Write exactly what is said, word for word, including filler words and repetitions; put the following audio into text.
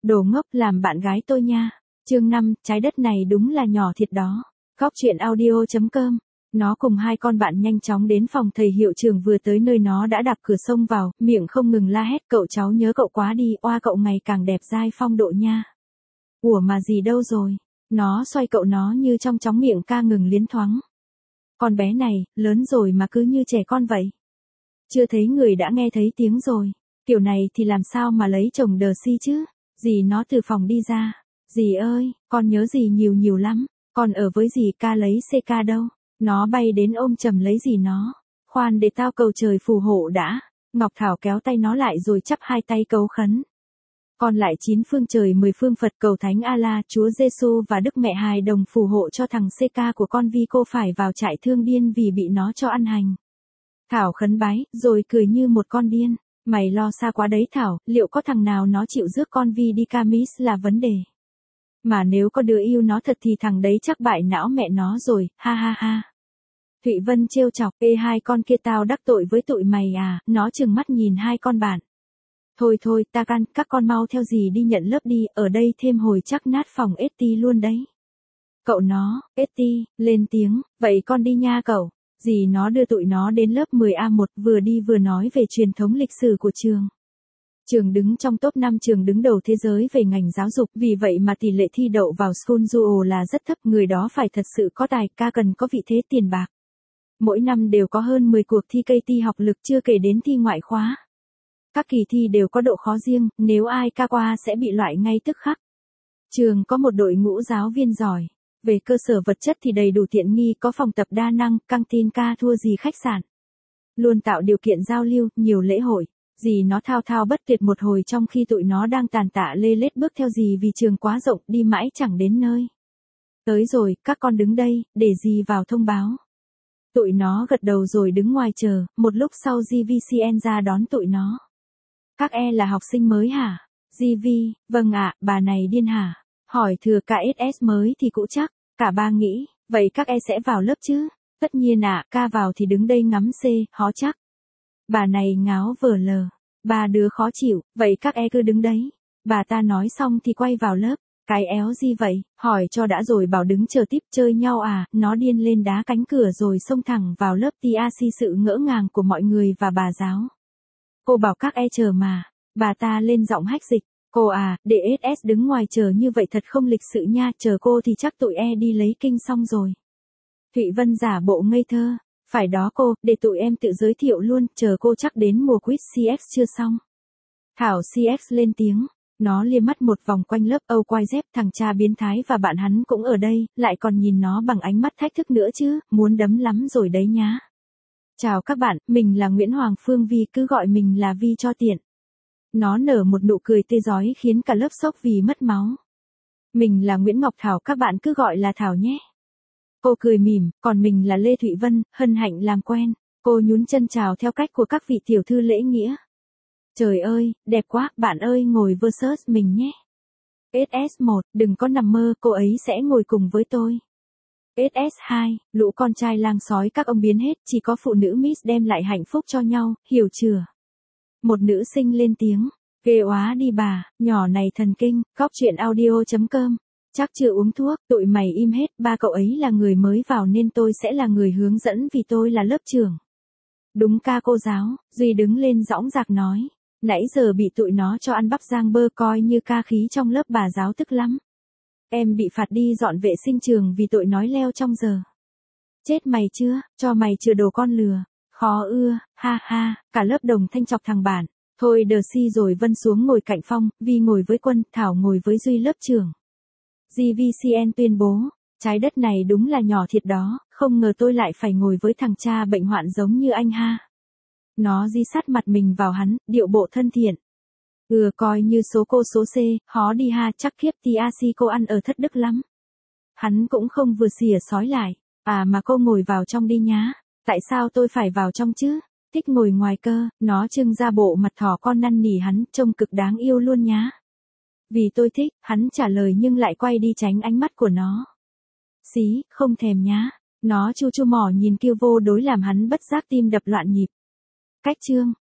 Đồ ngốc, làm bạn gái tôi nha. Chương năm, trái đất này đúng là nhỏ thiệt đó. Góc truyện audio chấm com. Nó cùng hai con bạn nhanh chóng đến phòng thầy hiệu trưởng, vừa tới nơi nó đã đạp cửa xông vào, miệng không ngừng la hét, cậu cháu nhớ cậu quá đi, oa cậu ngày càng đẹp dai phong độ nha. Ủa mà gì đâu rồi? Nó xoay cậu nó như trong chóng, miệng ca ngừng liến thoáng. Con bé này, lớn rồi mà cứ như trẻ con vậy. Chưa thấy người đã nghe thấy tiếng rồi. Kiểu này thì làm sao mà lấy chồng đờ si chứ? Dì nó từ phòng đi ra. Dì ơi, con nhớ dì nhiều nhiều lắm. Con ở với dì ca lấy xê ca đâu. Nó bay đến ôm chầm lấy dì nó. Khoan để tao cầu trời phù hộ đã. Ngọc Thảo kéo tay nó lại rồi chắp hai tay cấu khấn. Con lại chín phương trời mười phương Phật, cầu Thánh A-la, Chúa Giêsu và Đức Mẹ Hài đồng phù hộ cho thằng xê ca của con Vi cô phải vào trại thương điên vì bị nó cho ăn hành. Thảo khấn bái, rồi cười như một con điên. Mày lo xa quá đấy Thảo, liệu có thằng nào nó chịu rước con Vi đi Camis là vấn đề. Mà nếu có đứa yêu nó thật thì thằng đấy chắc bại não mẹ nó rồi, ha ha ha. Thụy Vân trêu chọc, ê hai con kia tao đắc tội với tụi mày à, nó trừng mắt nhìn hai con bạn. Thôi thôi, ta can, các con mau theo dì đi nhận lớp đi, ở đây thêm hồi chắc nát phòng ét tê luôn đấy. Cậu nó, ét tê, lên tiếng, vậy con đi nha cậu. Dì nó đưa tụi nó đến lớp mười A một, vừa đi vừa nói về truyền thống lịch sử của trường. Trường đứng trong top năm trường đứng đầu thế giới về ngành giáo dục, vì vậy mà tỷ lệ thi đậu vào School Duo là rất thấp, người đó phải thật sự có tài, ca cần có vị thế tiền bạc. Mỗi năm đều có hơn mười cuộc thi cây ti học lực, chưa kể đến thi ngoại khóa. Các kỳ thi đều có độ khó riêng, nếu ai ca qua sẽ bị loại ngay tức khắc. Trường có một đội ngũ giáo viên giỏi. Về cơ sở vật chất thì đầy đủ tiện nghi, có phòng tập đa năng, căng tin ca thua gì khách sạn. Luôn tạo điều kiện giao lưu, nhiều lễ hội. Dì nó thao thao bất tuyệt một hồi trong khi tụi nó đang tàn tạ lê lết bước theo dì vì trường quá rộng, đi mãi chẳng đến nơi. Tới rồi, các con đứng đây, để dì vào thông báo. Tụi nó gật đầu rồi đứng ngoài chờ, một lúc sau giê vê xê en ra đón tụi nó. Các e là học sinh mới hả? giê vê, vâng ạ, bà này điên hả? Hỏi thừa ca ét ét mới thì cũ chắc. Cả ba nghĩ, vậy các e sẽ vào lớp chứ? Tất nhiên ạ, à, ca vào thì đứng đây ngắm C, hó chắc. Bà này ngáo vờ lờ. Ba đứa khó chịu, vậy các e cứ đứng đấy. Bà ta nói xong thì quay vào lớp. Cái éo gì vậy? Hỏi cho đã rồi bảo đứng chờ tiếp chơi nhau à? Nó điên lên đá cánh cửa rồi xông thẳng vào lớp tê a xê, sự ngỡ ngàng của mọi người và bà giáo. Cô bảo các e chờ mà. Bà ta lên giọng hách dịch. Cô à, để ét ét đứng ngoài chờ như vậy thật không lịch sự nha, chờ cô thì chắc tụi e đi lấy kinh xong rồi. Thụy Vân giả bộ ngây thơ. Phải đó cô, để tụi em tự giới thiệu luôn, chờ cô chắc đến mùa quiz xê ích chưa xong. Thảo xê ích lên tiếng. Nó liếc mắt một vòng quanh lớp, âu quai dép, thằng cha biến thái và bạn hắn cũng ở đây, lại còn nhìn nó bằng ánh mắt thách thức nữa chứ, muốn đấm lắm rồi đấy nhá. Chào các bạn, mình là Nguyễn Hoàng Phương Vi, cứ gọi mình là Vi cho tiện. Nó nở một nụ cười tươi rói khiến cả lớp sốc vì mất máu. Mình là Nguyễn Ngọc Thảo, các bạn cứ gọi là Thảo nhé. Cô cười mỉm, còn mình là Lê Thụy Vân, hân hạnh làm quen. Cô nhún chân chào theo cách của các vị tiểu thư lễ nghĩa. Trời ơi, đẹp quá, bạn ơi ngồi versus mình nhé. ét ét một, đừng có nằm mơ, cô ấy sẽ ngồi cùng với tôi. ét ét hai, lũ con trai lang sói các ông biến hết, chỉ có phụ nữ Miss đem lại hạnh phúc cho nhau, hiểu chưa? Một nữ sinh lên tiếng, ghê óa đi bà, nhỏ này thần kinh, góc truyện audio chấm com. Chắc chưa uống thuốc, tụi mày im hết, ba cậu ấy là người mới vào nên tôi sẽ là người hướng dẫn vì tôi là lớp trưởng. Đúng ca cô giáo, Duy đứng lên dõng dạc nói. Nãy giờ bị tụi nó cho ăn bắp rang bơ, coi như ca khí trong lớp, bà giáo tức lắm. Em bị phạt đi dọn vệ sinh trường vì tội nói leo trong giờ. Chết mày chưa, cho mày chừa đồ con lừa. Khó ưa, ha ha, cả lớp đồng thanh chọc thằng bạn. Thôi đờ si rồi Vân xuống ngồi cạnh Phong, Vi ngồi với Quân, Thảo ngồi với Duy lớp trưởng. giê vê xê en tuyên bố, trái đất này đúng là nhỏ thiệt đó, không ngờ tôi lại phải ngồi với thằng cha bệnh hoạn giống như anh ha. Nó di sát mặt mình vào hắn, điệu bộ thân thiện. Ừ, coi như số cô số C, hó đi ha, chắc kiếp tê a xê cô ăn ở thất đức lắm. Hắn cũng không vừa xìa sói lại, à mà cô ngồi vào trong đi nhá. Tại sao tôi phải vào trong chứ? Thích ngồi ngoài cơ, nó trưng ra bộ mặt thỏ con năn nỉ hắn, trông cực đáng yêu luôn nhá. Vì tôi thích, hắn trả lời nhưng lại quay đi tránh ánh mắt của nó. Xí, không thèm nhá. Nó chu chu mỏ nhìn kiêu vô đối làm hắn bất giác tim đập loạn nhịp. Cách chương.